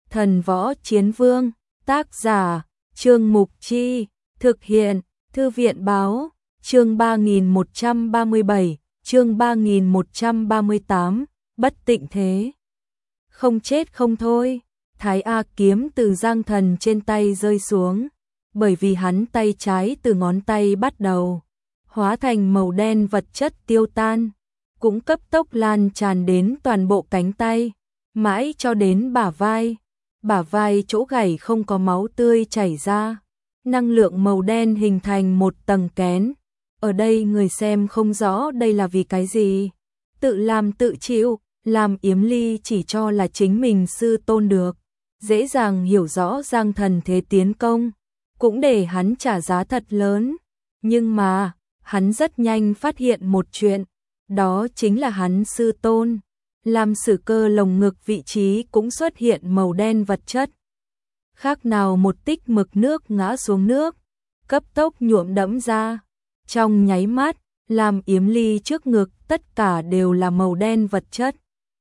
Thần Võ Chiến Vương, tác giả, Trương Mục Chi, thực hiện, Thư viện Báo, chương 3137, chương 3138, bất tịnh thế. Không chết không thôi, Thái A kiếm từ Giang Thần trên tay rơi xuống, bởi vì hắn tay trái từ ngón tay bắt đầu, hóa thành màu đen vật chất tiêu tan, cũng cấp tốc lan tràn đến toàn bộ cánh tay, mãi cho đến bả vai chỗ gãy không có máu tươi chảy ra, năng lượng màu đen hình thành một tầng kén. Ở đây người xem không rõ đây là vì cái gì, tự làm tự chịu, làm Yếm Ly chỉ cho là chính mình sư tôn được, dễ dàng hiểu rõ Giang Thần thế tiến công, cũng để hắn trả giá thật lớn, nhưng mà, hắn rất nhanh phát hiện một chuyện, đó chính là hắn sư tôn. Làm Sử Cơ lồng ngực vị trí cũng xuất hiện màu đen vật chất. Khác nào một tích mực nước ngã xuống nước, cấp tốc nhuộm đẫm ra. Trong nháy mắt, làm Yếm Ly trước ngực tất cả đều là màu đen vật chất.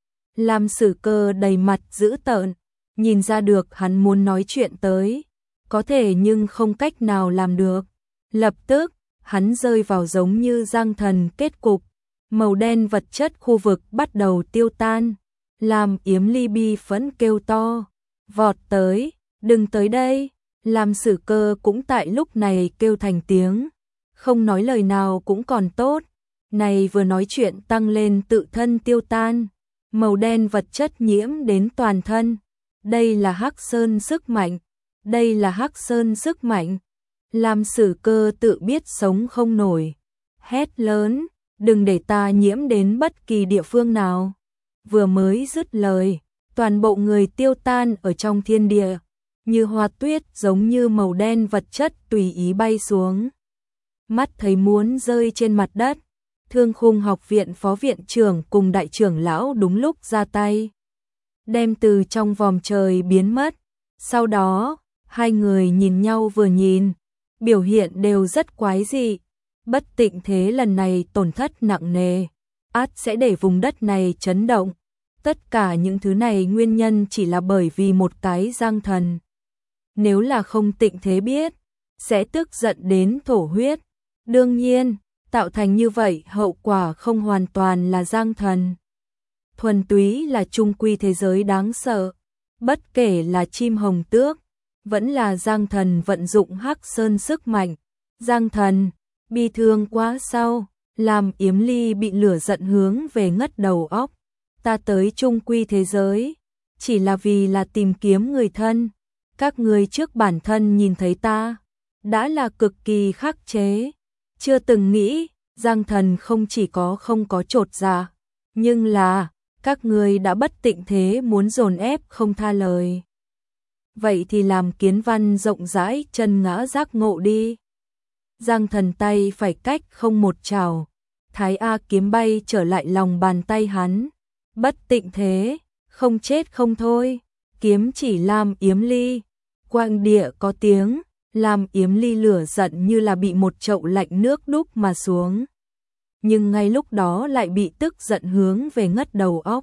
Làm Sử Cơ đầy mặt dữ tợn, nhìn ra được hắn muốn nói chuyện tới, có thể nhưng không cách nào làm được. Lập tức, hắn rơi vào giống như Giang Thần kết cục. Màu đen vật chất khu vực bắt đầu tiêu tan, làm Yếm Ly bi phẫn kêu to, vọt tới, đừng tới đây, làm Sử Cơ cũng tại lúc này kêu thành tiếng, không nói lời nào cũng còn tốt, này vừa nói chuyện tăng lên tự thân tiêu tan, màu đen vật chất nhiễm đến toàn thân, đây là Hắc Sơn sức mạnh, đây là Hắc Sơn sức mạnh, làm Sử Cơ tự biết sống không nổi, hét lớn. Đừng để ta nhiễm đến bất kỳ địa phương nào. Vừa mới dứt lời, toàn bộ người tiêu tan ở trong thiên địa, như hoa tuyết giống như màu đen vật chất tùy ý bay xuống. Mắt thấy muốn rơi trên mặt đất, Thương Khung học viện phó viện trưởng cùng đại trưởng lão đúng lúc ra tay. Đem từ trong vòm trời biến mất. Sau đó, hai người nhìn nhau vừa nhìn, biểu hiện đều rất quái dị. Bất tịnh thế lần này tổn thất nặng nề, ắt sẽ để vùng đất này chấn động. Tất cả những thứ này nguyên nhân chỉ là bởi vì một cái Giang Thần. Nếu là không tịnh thế biết, sẽ tức giận đến thổ huyết. Đương nhiên, tạo thành như vậy hậu quả không hoàn toàn là Giang Thần. Thuần túy là trung quy thế giới đáng sợ. Bất kể là chim hồng tước, vẫn là Giang Thần vận dụng Hắc Sơn sức mạnh. Giang Thần bi thương quá sau, làm Yếm Ly bị lửa giận hướng về ngất đầu óc. Ta tới trung quy thế giới, chỉ là vì là tìm kiếm người thân. Các người trước bản thân nhìn thấy ta, đã là cực kỳ khắc chế. Chưa từng nghĩ, Giang Thần không chỉ có không có chột dạ, nhưng là, các người đã bất tịnh thế muốn dồn ép không tha lời. Vậy thì làm Kiến Văn rộng rãi chân ngã giác ngộ đi. Giang Thần tay phải cách không một trào, Thái A kiếm bay trở lại lòng bàn tay hắn. Bất tịnh thế, không chết không thôi, kiếm chỉ làm Yếm Ly. Quang địa có tiếng, làm Yếm Ly lửa giận như là bị một chậu lạnh nước đúc mà xuống. Nhưng ngay lúc đó lại bị tức giận hướng về ngất đầu óc.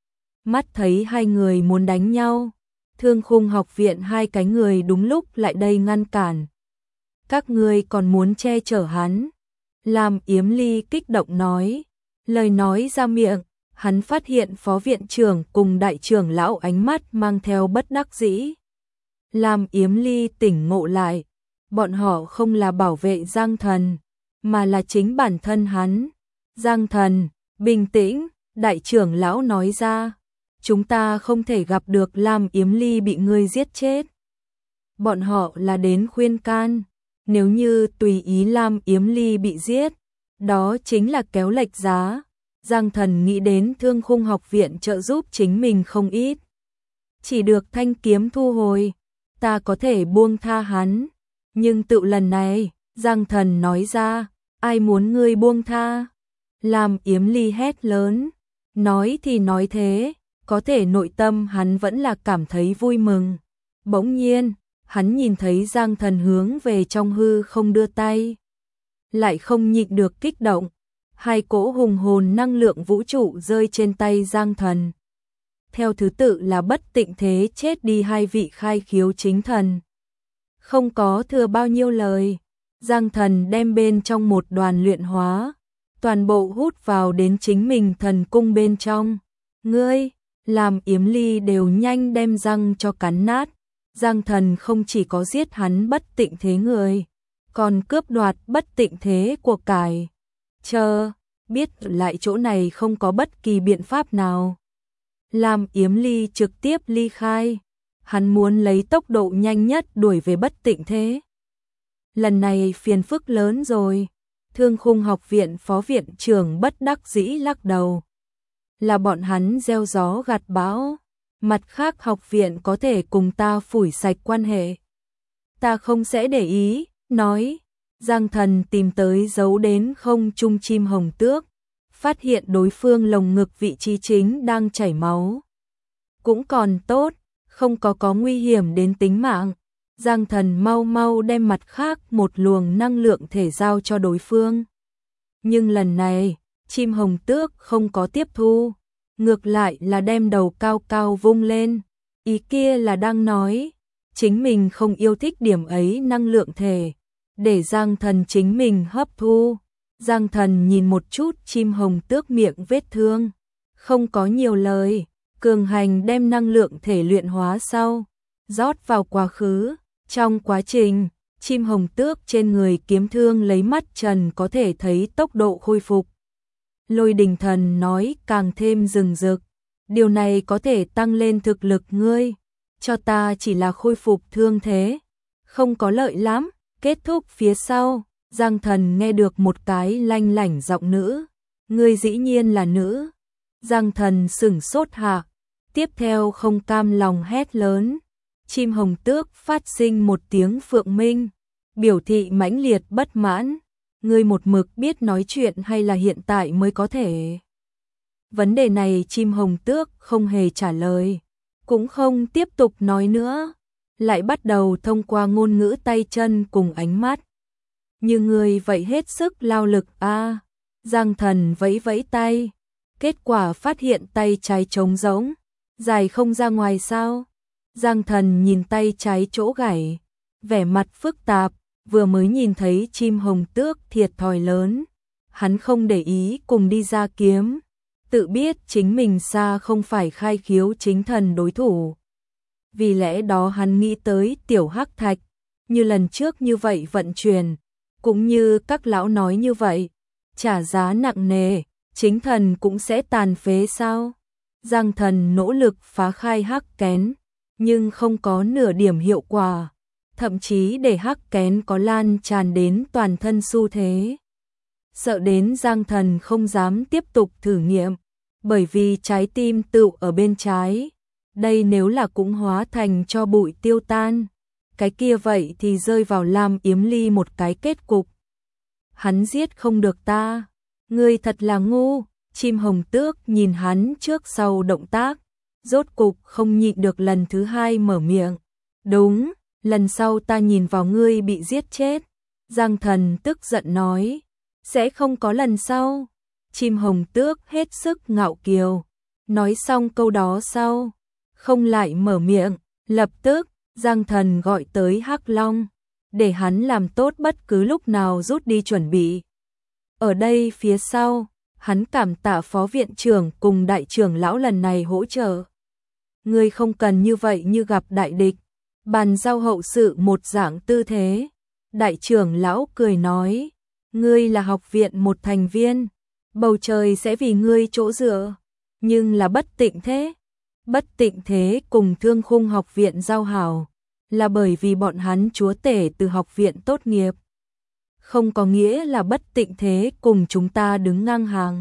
Mắt thấy hai người muốn đánh nhau, Thương Khung học viện hai cái người đúng lúc lại đây ngăn cản. Các ngươi còn muốn che chở hắn. Làm Yếm Ly kích động nói. Lời nói ra miệng, hắn phát hiện phó viện trưởng cùng đại trưởng lão ánh mắt mang theo bất đắc dĩ. Làm Yếm Ly tỉnh ngộ lại. Bọn họ không là bảo vệ Giang Thần, mà là chính bản thân hắn. Giang Thần, bình tĩnh, đại trưởng lão nói ra. Chúng ta không thể gặp được Lam Yếm Ly bị ngươi giết chết. Bọn họ là đến khuyên can. Nếu như tùy ý Lam Yếm Ly bị giết, đó chính là kéo lệch giá. Giang Thần nghĩ đến Thương Khung học viện trợ giúp chính mình không ít. Chỉ được thanh kiếm thu hồi, ta có thể buông tha hắn. Nhưng tự lần này, Giang Thần nói ra, ai muốn ngươi buông tha? Lam Yếm Ly hét lớn, nói thì nói thế, có thể nội tâm hắn vẫn là cảm thấy vui mừng. Bỗng nhiên, hắn nhìn thấy Giang Thần hướng về trong hư không đưa tay. Lại không nhịn được kích động. Hai cỗ hùng hồn năng lượng vũ trụ rơi trên tay Giang Thần. theo thứ tự là Bất Tịnh Thế chết đi hai vị khai khiếu chính thần. Không có thừa bao nhiêu lời, Giang Thần đem bên trong một đoàn luyện hóa, toàn bộ hút vào đến chính mình thần cung bên trong. Ngươi, làm Yếm Ly đều nhanh đem răng cho cắn nát. Giang Thần không chỉ có giết hắn Bất Tịnh Thế người, còn cướp đoạt Bất Tịnh Thế của cải. Chờ, biết lại chỗ này không có bất kỳ biện pháp nào. Làm Yếm Ly trực tiếp ly khai, hắn muốn lấy tốc độ nhanh nhất đuổi về Bất Tịnh Thế. Lần này phiền phức lớn rồi, Thương Khung học viện phó viện trưởng bất đắc dĩ lắc đầu. Là bọn hắn gieo gió gặt bão, mặt khác học viện có thể cùng ta phủi sạch quan hệ. Ta không sẽ để ý, nói. Giang Thần tìm tới giấu đến không trung chim hồng tước, phát hiện đối phương lồng ngực vị trí chính đang chảy máu. Cũng còn tốt, không có nguy hiểm đến tính mạng. Giang Thần mau mau đem mặt khác một luồng năng lượng thể giao cho đối phương. Nhưng lần này, chim hồng tước không có tiếp thu, ngược lại là đem đầu cao cao vung lên. Ý kia là đang nói, chính mình không yêu thích điểm ấy năng lượng thể, để Giang Thần chính mình hấp thu. Giang Thần nhìn một chút chim hồng tước miệng vết thương, không có nhiều lời, cường hành đem năng lượng thể luyện hóa sau, rót vào quá khứ. Trong quá trình, chim hồng tước trên người kiếm thương lấy mắt trần có thể thấy tốc độ khôi phục. Lôi Đình Thần nói càng thêm rừng rực, điều này có thể tăng lên thực lực ngươi, cho ta chỉ là khôi phục thương thế, không có lợi lắm. Kết thúc phía sau, Giang Thần nghe được một cái lanh lảnh giọng nữ, ngươi dĩ nhiên là nữ. Giang Thần sửng sốt hạ, tiếp theo không cam lòng hét lớn. Chim hồng tước phát sinh một tiếng phượng minh, biểu thị mãnh liệt bất mãn. Ngươi một mực biết nói chuyện hay là hiện tại mới có thể? Vấn đề này chim hồng tước không hề trả lời, cũng không tiếp tục nói nữa, lại bắt đầu thông qua ngôn ngữ tay chân cùng ánh mắt. Như ngươi vậy hết sức lao lực a. Giang Thần vẫy vẫy tay, kết quả phát hiện tay trái trống rỗng, dài không ra ngoài sao? Giang Thần nhìn tay trái chỗ gãy, vẻ mặt phức tạp, vừa mới nhìn thấy chim hồng tước thiệt thòi lớn, hắn không để ý cùng đi ra kiếm, tự biết chính mình xa không phải khai khiếu chính thần đối thủ. Vì lẽ đó hắn nghĩ tới tiểu hắc thạch, như lần trước như vậy vận chuyển, cũng như các lão nói như vậy, trả giá nặng nề, chính thần cũng sẽ tàn phế sao? Giang Thần nỗ lực phá khai hắc kén, nhưng không có nửa điểm hiệu quả, thậm chí để hắc kén có lan tràn đến toàn thân xu thế. Sợ đến Giang Thần không dám tiếp tục thử nghiệm, bởi vì trái tim tựu ở bên trái. Đây nếu là cũng hóa thành cho bụi tiêu tan, cái kia vậy thì rơi vào Lam Yếm Ly một cái kết cục. Hắn giết không được ta, ngươi thật là ngu. Chim hồng tước nhìn hắn trước sau động tác, rốt cục không nhịn được lần thứ hai mở miệng. Đúng, lần sau ta nhìn vào ngươi bị giết chết. Giang Thần tức giận nói, sẽ không có lần sau. Chim hồng tước hết sức ngạo kiều, nói xong câu đó sau, không lại mở miệng. Lập tức, Giang Thần gọi tới Hắc Long, để hắn làm tốt bất cứ lúc nào rút đi chuẩn bị. Ở đây phía sau, hắn cảm tạ phó viện trưởng cùng đại trưởng lão lần này hỗ trợ. Ngươi không cần như vậy như gặp đại địch, bàn giao hậu sự một dạng tư thế. Đại trưởng lão cười nói, ngươi là học viện một thành viên, bầu trời sẽ vì ngươi chỗ dựa, nhưng là Bất Tịnh Thế. Bất Tịnh Thế cùng Thương Khung học viện giao hảo, là bởi vì bọn hắn chúa tể từ học viện tốt nghiệp. Không có nghĩa là Bất Tịnh Thế cùng chúng ta đứng ngang hàng.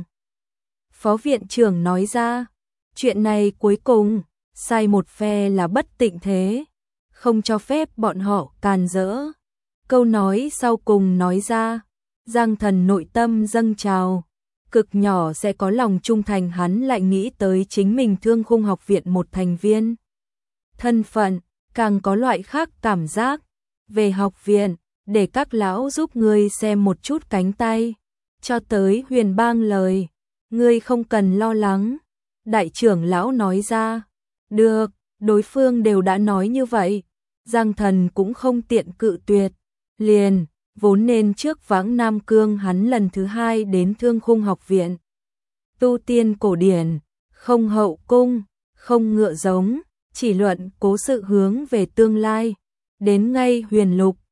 Phó viện trưởng nói ra, chuyện này cuối cùng, sai một phe là Bất Tịnh Thế, không cho phép bọn họ càn rỡ. Câu nói sau cùng nói ra, Giang Thần nội tâm dâng trào, cực nhỏ sẽ có lòng trung thành. Hắn lại nghĩ tới chính mình Thương Khung học viện một thành viên. Thân phận, càng có loại khác cảm giác. Về học viện, để các lão giúp ngươi xem một chút cánh tay. Cho tới Huyền Bang lời, ngươi không cần lo lắng. Đại trưởng lão nói ra. Được, đối phương đều đã nói như vậy. Giang Thần cũng không tiện cự tuyệt. Liền, vốn nên trước Vãng Nam Cương hắn lần thứ 2 đến Thương Khung học viện. Tu tiên cổ điển, không hậu cung, không ngựa giống, chỉ luận cố sự hướng về tương lai. Đến ngay Huyền Lục,